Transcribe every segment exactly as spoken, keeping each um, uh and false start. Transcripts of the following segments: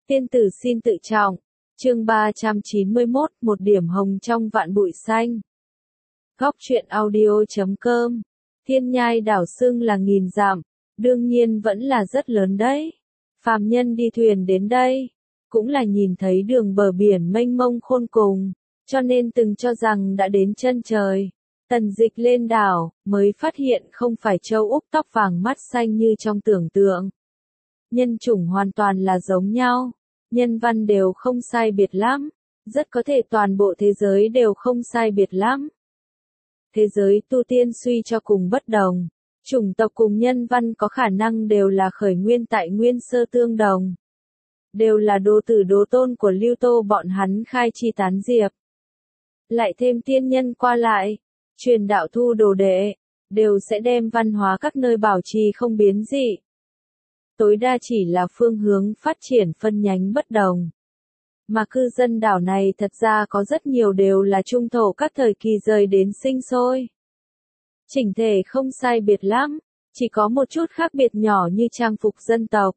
Tiên tử xin tự trọng. Chương ba trăm chín mươi mốt, một điểm hồng trong vạn bụi xanh. Góc truyện audio chấm com. Thiên nhai đảo xưng là nghìn dặm, đương nhiên vẫn là rất lớn đấy. Phàm nhân đi thuyền đến đây, cũng là nhìn thấy đường bờ biển mênh mông khôn cùng, cho nên từng cho rằng đã đến chân trời. Tần Dịch lên đảo, mới phát hiện không phải châu Úc tóc vàng mắt xanh như trong tưởng tượng. Nhân chủng hoàn toàn là giống nhau, nhân văn đều không sai biệt lắm, rất có thể toàn bộ thế giới đều không sai biệt lắm. Thế giới tu tiên suy cho cùng bất đồng, chủng tộc cùng nhân văn có khả năng đều là khởi nguyên tại nguyên sơ tương đồng. Đều là đô tử đố tôn của Lưu Tô bọn hắn khai chi tán diệp. Lại thêm tiên nhân qua lại, truyền đạo thu đồ đệ, đều sẽ đem văn hóa các nơi bảo trì không biến dị. Tối đa chỉ là phương hướng phát triển phân nhánh bất đồng. Mà cư dân đảo này thật ra có rất nhiều đều là trung thổ các thời kỳ rời đến sinh sôi. Chỉnh thể không sai biệt lắm, chỉ có một chút khác biệt nhỏ như trang phục dân tộc.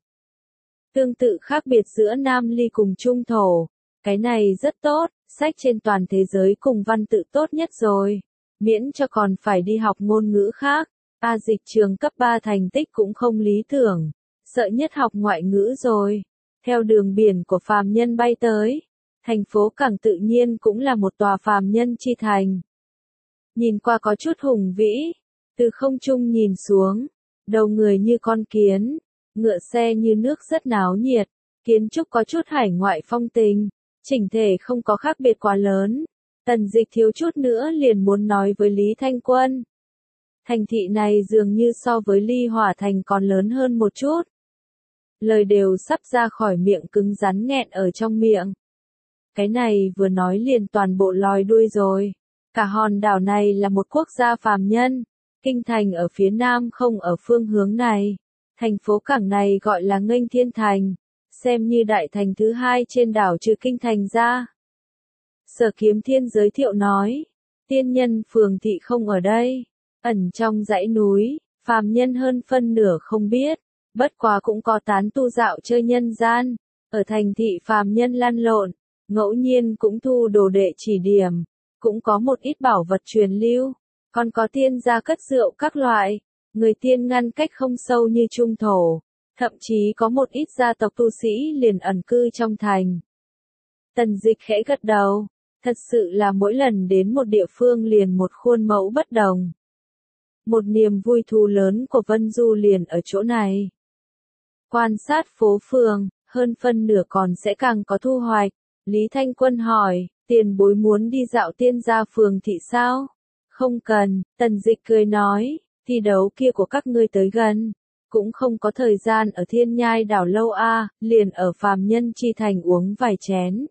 Tương tự khác biệt giữa Nam Ly cùng trung thổ, cái này rất tốt, sách trên toàn thế giới cùng văn tự tốt nhất rồi. Miễn cho còn phải đi học ngôn ngữ khác, A Dịch trường cấp ba thành tích cũng không lý tưởng, sợ nhất học ngoại ngữ rồi. Theo đường biển của phàm nhân bay tới, thành phố Cảng tự nhiên cũng là một tòa phàm nhân chi thành. Nhìn qua có chút hùng vĩ, từ không trung nhìn xuống, đầu người như con kiến, ngựa xe như nước rất náo nhiệt, kiến trúc có chút hải ngoại phong tình, chỉnh thể không có khác biệt quá lớn. Tần Dịch thiếu chút nữa liền muốn nói với Lý Thanh Quân. Thành thị này dường như so với Ly Hỏa Thành còn lớn hơn một chút. Lời đều sắp ra khỏi miệng cứng rắn nghẹn ở trong miệng. Cái này vừa nói liền toàn bộ lòi đuôi rồi. Cả hòn đảo này là một quốc gia phàm nhân. Kinh thành ở phía nam không ở phương hướng này. Thành phố cảng này gọi là Nghênh Thiên Thành. Xem như đại thành thứ hai trên đảo trừ kinh thành ra. Sở Kiếm Thiên giới thiệu nói. Tiên nhân phường thị không ở đây. Ẩn trong dãy núi, phàm nhân hơn phân nửa không biết. Bất quá cũng có tán tu dạo chơi nhân gian, ở thành thị phàm nhân lăn lộn, ngẫu nhiên cũng thu đồ đệ chỉ điểm, cũng có một ít bảo vật truyền lưu, còn có tiên gia cất rượu các loại, người tiên ngăn cách không sâu như trung thổ, thậm chí có một ít gia tộc tu sĩ liền ẩn cư trong thành. Tần Dịch khẽ gật đầu, thật sự là mỗi lần đến một địa phương liền một khuôn mẫu bất đồng. Một niềm vui thú lớn của Vân Du liền ở chỗ này. Quan sát phố phường, hơn phân nửa còn sẽ càng có thu hoạch. Lý Thanh Quân hỏi, tiền bối muốn đi dạo tiên gia phường thị sao? Không cần, Tần Dịch cười nói, thi đấu kia của các ngươi tới gần. Cũng không có thời gian ở thiên nhai đảo lâu a, à, liền ở phàm nhân chi thành uống vài chén.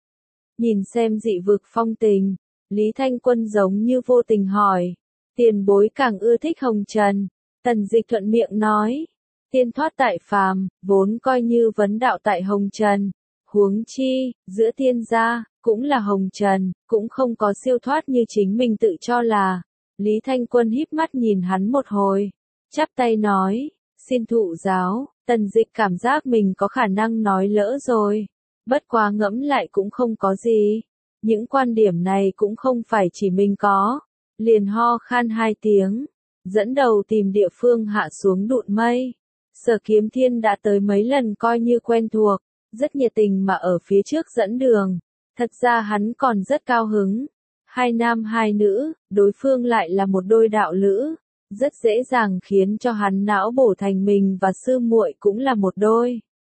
Nhìn xem dị vực phong tình, Lý Thanh Quân giống như vô tình hỏi, tiền bối càng ưa thích hồng trần. Tần Dịch thuận miệng nói. Tiên thoát tại phàm, vốn coi như vấn đạo tại hồng trần. Huống chi, giữa tiên gia, cũng là hồng trần, cũng không có siêu thoát như chính mình tự cho là. Lý Thanh Quân híp mắt nhìn hắn một hồi, chắp tay nói, xin thụ giáo. Tần Dịch cảm giác mình có khả năng nói lỡ rồi. Bất quá ngẫm lại cũng không có gì. Những quan điểm này cũng không phải chỉ mình có. Liền ho khan hai tiếng, dẫn đầu tìm địa phương hạ xuống đụn mây. Sở Kiếm Thiên đã tới mấy lần coi như quen thuộc, rất nhiệt tình mà ở phía trước dẫn đường. Thật ra hắn còn rất cao hứng. Hai nam hai nữ, đối phương lại là một đôi đạo lữ, rất dễ dàng khiến cho hắn não bổ thành mình và sư muội cũng là một đôi.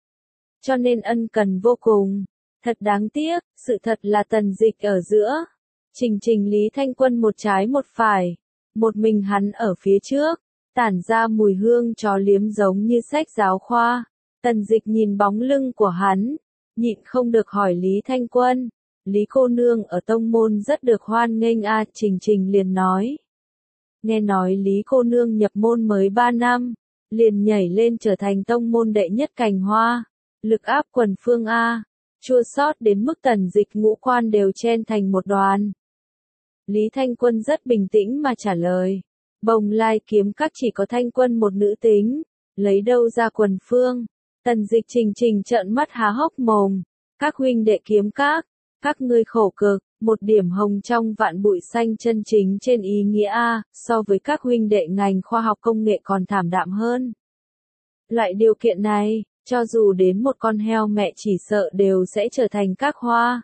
Cho nên ân cần vô cùng. Thật đáng tiếc, sự thật là Tần Dịch ở giữa. Trình trình Lý Thanh Quân một trái một phải, một mình hắn ở phía trước. Tản ra mùi hương chó liếm giống như sách giáo khoa. Tần Dịch nhìn bóng lưng của hắn, nhịn không được hỏi Lý Thanh Quân. Lý cô nương ở tông môn rất được hoan nghênh a, à, Trình Trình liền nói. Nghe nói Lý cô nương nhập môn mới ba năm, liền nhảy lên trở thành tông môn đệ nhất cành hoa. Lực áp quần phương a, chua xót đến mức Tần Dịch ngũ quan đều chen thành một đoàn. Lý Thanh Quân rất bình tĩnh mà trả lời. Bồng Lai kiếm các chỉ có Thanh Quân một nữ tính, lấy đâu ra quần phương. Tần Dịch Trình Trình trợn mắt há hốc mồm. Các huynh đệ kiếm các, các ngươi khổ cực, một điểm hồng trong vạn bụi xanh chân chính trên ý nghĩa A, so với các huynh đệ ngành khoa học công nghệ còn thảm đạm hơn. Loại điều kiện này, cho dù đến một con heo mẹ chỉ sợ đều sẽ trở thành các hoa.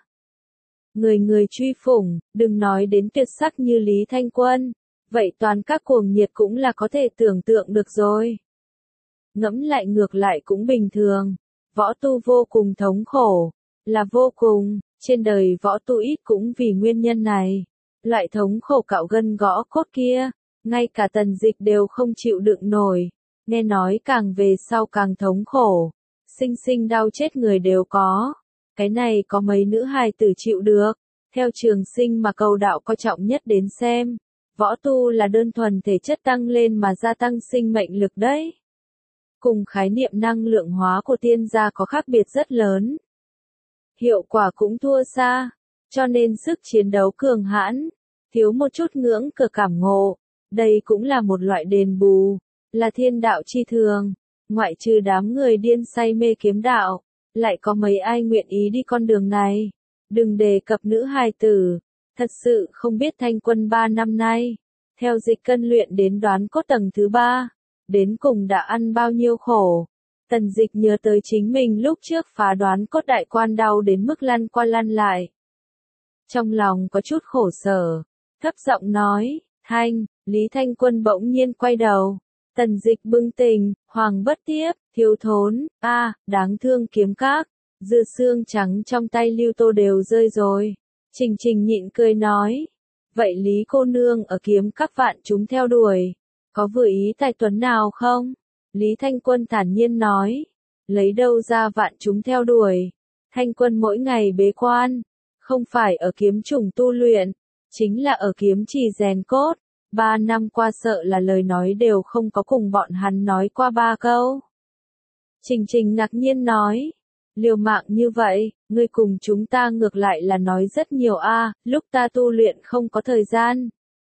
Người người truy phủng, đừng nói đến tuyệt sắc như Lý Thanh Quân, vậy toàn các cuồng nhiệt cũng là có thể tưởng tượng được rồi. Ngẫm lại ngược lại cũng bình thường, võ tu vô cùng thống khổ, là vô cùng, trên đời võ tu ít cũng vì nguyên nhân này. Loại thống khổ cạo gân gõ cốt kia, ngay cả Tần Dịch đều không chịu đựng nổi, nghe nói càng về sau càng thống khổ, sinh sinh đau chết người đều có. Cái này có mấy nữ hài tử chịu được, theo trường sinh mà cầu đạo coi trọng nhất đến xem, võ tu là đơn thuần thể chất tăng lên mà gia tăng sinh mệnh lực đấy. Cùng khái niệm năng lượng hóa của tiên gia có khác biệt rất lớn. Hiệu quả cũng thua xa, cho nên sức chiến đấu cường hãn, thiếu một chút ngưỡng cửa cảm ngộ, đây cũng là một loại đền bù, là thiên đạo chi thường, ngoại trừ đám người điên say mê kiếm đạo, lại có mấy ai nguyện ý đi con đường này, đừng đề cập nữ hài tử, thật sự không biết Thanh Quân ba năm nay, theo Dịch Cân luyện đến đoán cốt tầng thứ ba, đến cùng đã ăn bao nhiêu khổ. Tần Dịch nhớ tới chính mình lúc trước phá đoán cốt đại quan đau đến mức lăn qua lăn lại. Trong lòng có chút khổ sở, thấp giọng nói, Thanh, Lý Thanh Quân bỗng nhiên quay đầu. Tần Dịch bừng tỉnh, hoàng bất tiếp, thiếu thốn, a, đáng thương kiếm các, dư xương trắng trong tay Lưu Tô đều rơi rồi. Trình Trình nhịn cười nói, vậy Lý cô nương ở kiếm các vạn chúng theo đuổi, có vừa ý tài tuấn nào không? Lý Thanh Quân thản nhiên nói, lấy đâu ra vạn chúng theo đuổi, Thanh Quân mỗi ngày bế quan, không phải ở kiếm chủng tu luyện, chính là ở kiếm chỉ rèn cốt, ba năm qua sợ là lời nói đều không có cùng bọn hắn nói qua ba câu. Trình Trình ngạc nhiên nói, liều mạng như vậy, ngươi cùng chúng ta ngược lại là nói rất nhiều a, lúc ta tu luyện không có thời gian.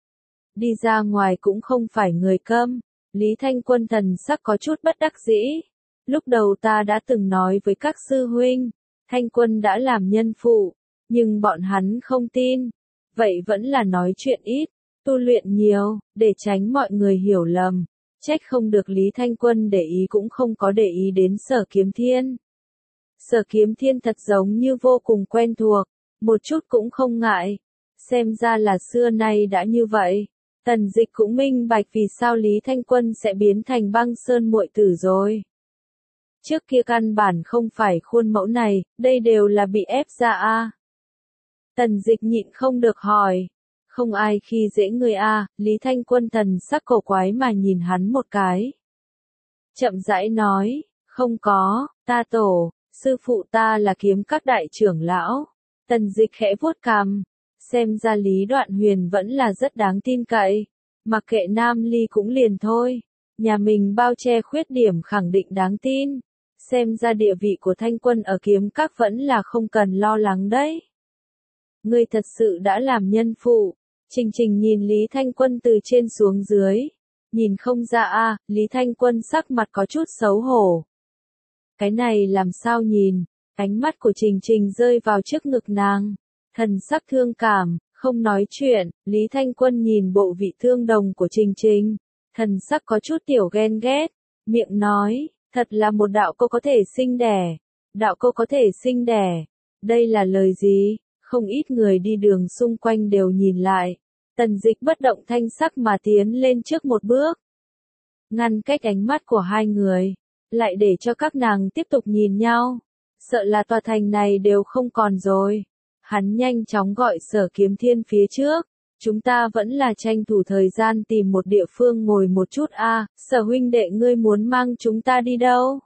Đi ra ngoài cũng không phải người câm. Lý Thanh Quân thần sắc có chút bất đắc dĩ. Lúc đầu ta đã từng nói với các sư huynh, Thanh Quân đã làm nhân phụ, nhưng bọn hắn không tin. Vậy vẫn là nói chuyện ít, tu luyện nhiều, để tránh mọi người hiểu lầm. Trách không được Lý Thanh Quân để ý cũng không có để ý đến Sở Kiếm Thiên. Sở Kiếm Thiên thật giống như vô cùng quen thuộc, một chút cũng không ngại. Xem ra là xưa nay đã như vậy. Tần Dịch cũng minh bạch vì sao Lý Thanh Quân sẽ biến thành Băng Sơn muội tử rồi. Trước kia căn bản không phải khuôn mẫu này, đây đều là bị ép ra a. Tần Dịch nhịn không được hỏi, không ai khi dễ người a, Lý Thanh Quân thần sắc cổ quái mà nhìn hắn một cái. Chậm rãi nói, không có, ta tổ, sư phụ ta là kiếm các đại trưởng lão. Tần Dịch khẽ vuốt cằm. Xem ra Lý Đoạn Huyền vẫn là rất đáng tin cậy, mặc kệ Nam Ly cũng liền thôi, nhà mình bao che khuyết điểm khẳng định đáng tin, xem ra địa vị của Thanh Quân ở kiếm các vẫn là không cần lo lắng đấy. Ngươi thật sự đã làm nhân phụ. Trình Trình nhìn Lý Thanh Quân từ trên xuống dưới, nhìn không ra a, Lý Thanh Quân sắc mặt có chút xấu hổ. Cái này làm sao nhìn, ánh mắt của Trình Trình rơi vào trước ngực nàng. Thần sắc thương cảm, không nói chuyện, Lý Thanh Quân nhìn bộ vị thương đồng của Trình Trình, thần sắc có chút tiểu ghen ghét, miệng nói, thật là một đạo cô có thể sinh đẻ, đạo cô có thể sinh đẻ, đây là lời gì, không ít người đi đường xung quanh đều nhìn lại, Tần Dịch bất động thanh sắc mà tiến lên trước một bước, ngăn cách ánh mắt của hai người, lại để cho các nàng tiếp tục nhìn nhau, sợ là tòa thành này đều không còn rồi. Hắn nhanh chóng gọi Sở Kiếm Thiên phía trước, chúng ta vẫn là tranh thủ thời gian tìm một địa phương ngồi một chút a, Sở huynh đệ ngươi muốn mang chúng ta đi đâu?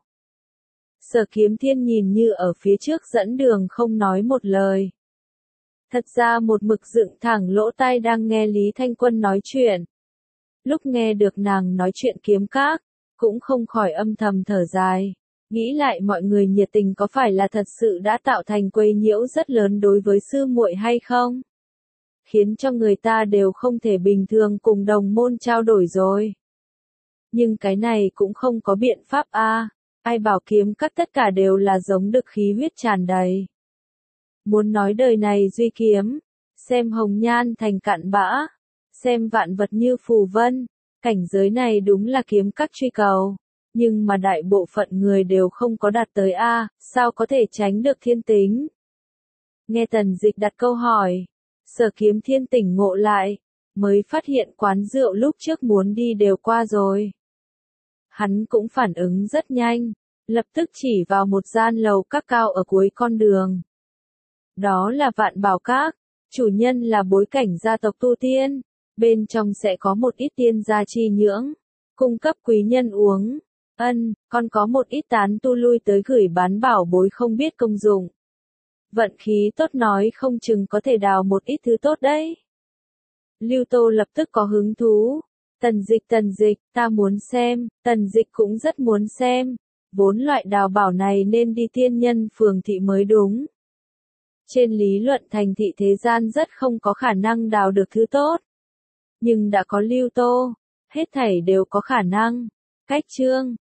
Sở Kiếm Thiên nhìn như ở phía trước dẫn đường không nói một lời. Thật ra một mực dựng thẳng lỗ tai đang nghe Lý Thanh Quân nói chuyện. Lúc nghe được nàng nói chuyện kiếm các, cũng không khỏi âm thầm thở dài. Nghĩ lại mọi người nhiệt tình có phải là thật sự đã tạo thành quấy nhiễu rất lớn đối với sư muội hay không? Khiến cho người ta đều không thể bình thường cùng đồng môn trao đổi rồi. Nhưng cái này cũng không có biện pháp a. Ai bảo kiếm các tất cả đều là giống đực khí huyết tràn đầy. Muốn nói đời này duy kiếm, xem hồng nhan thành cạn bã, xem vạn vật như phù vân, cảnh giới này đúng là kiếm các truy cầu, nhưng mà đại bộ phận người đều không có đạt tới a, sao có thể tránh được thiên tính? Nghe Tần Dịch đặt câu hỏi, Sở Kiếm Thiên tỉnh ngộ lại, mới phát hiện quán rượu lúc trước muốn đi đều qua rồi. Hắn cũng phản ứng rất nhanh, lập tức chỉ vào một gian lầu các cao ở cuối con đường. Đó là Vạn Bảo Các, chủ nhân là bối cảnh gia tộc tu tiên, bên trong sẽ có một ít tiên gia chi nhưỡng, cung cấp quý nhân uống. Ân, còn có một ít tán tu lui tới gửi bán bảo bối không biết công dụng. Vận khí tốt nói không chừng có thể đào một ít thứ tốt đấy. Lưu Tô lập tức có hứng thú. Tần Dịch Tần Dịch, ta muốn xem, Tần Dịch cũng rất muốn xem. Vốn loại đào bảo này nên đi tiên nhân phường thị mới đúng. Trên lý luận thành thị thế gian rất không có khả năng đào được thứ tốt. Nhưng đã có Lưu Tô, hết thảy đều có khả năng. Cách chương